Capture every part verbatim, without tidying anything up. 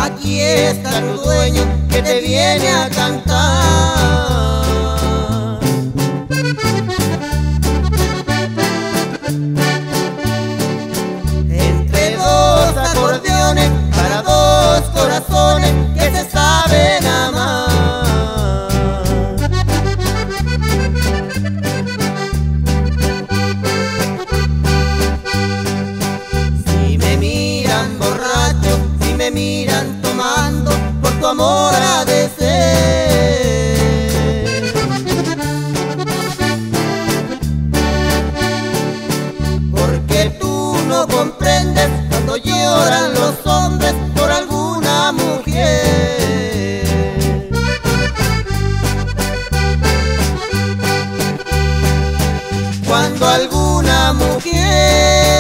aquí está tu dueño que te viene a cantar. Entre dos acordeones para dos corazones que se saben amar. Si me miran borracho, si me miran tomando, por tu amor ha de ser. Porque tú no comprendes cuando lloran los hombres por alguna mujer. Cuando alguna mujer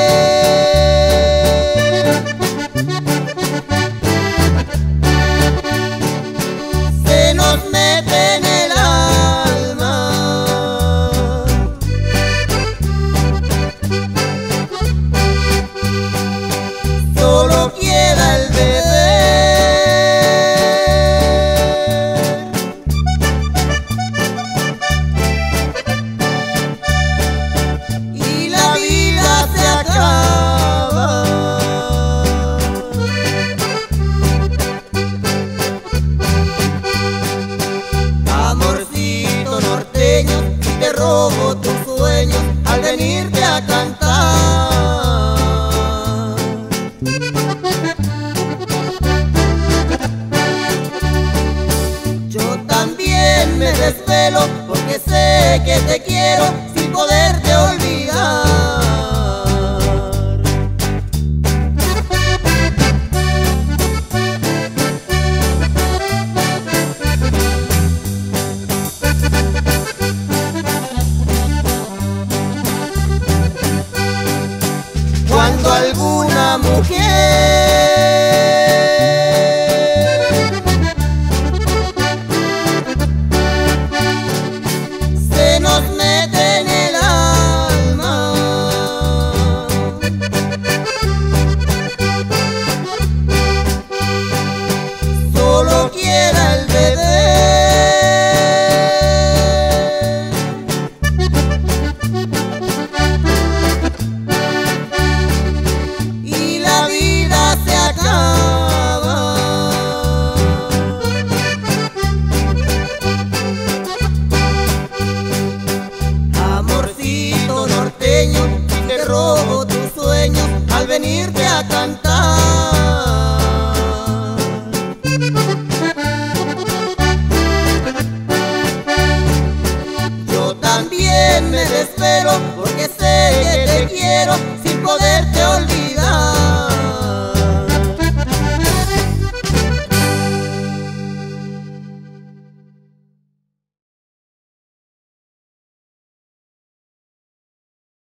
se nos mete en el alma, solo queda el beber. Y la vida se acaba. Amorcito norteño, te robo tus sueños al venirte a cantar. Yo también me desvelo porque sé que te quiero sin poderte olvidar. Cuando alguna mujer se nos mete en el alma, solo quiera el beber. Y la vida se acaba. Amorcito norteño, te robo tus sueños al venirte a cantar. Yo también me desvelo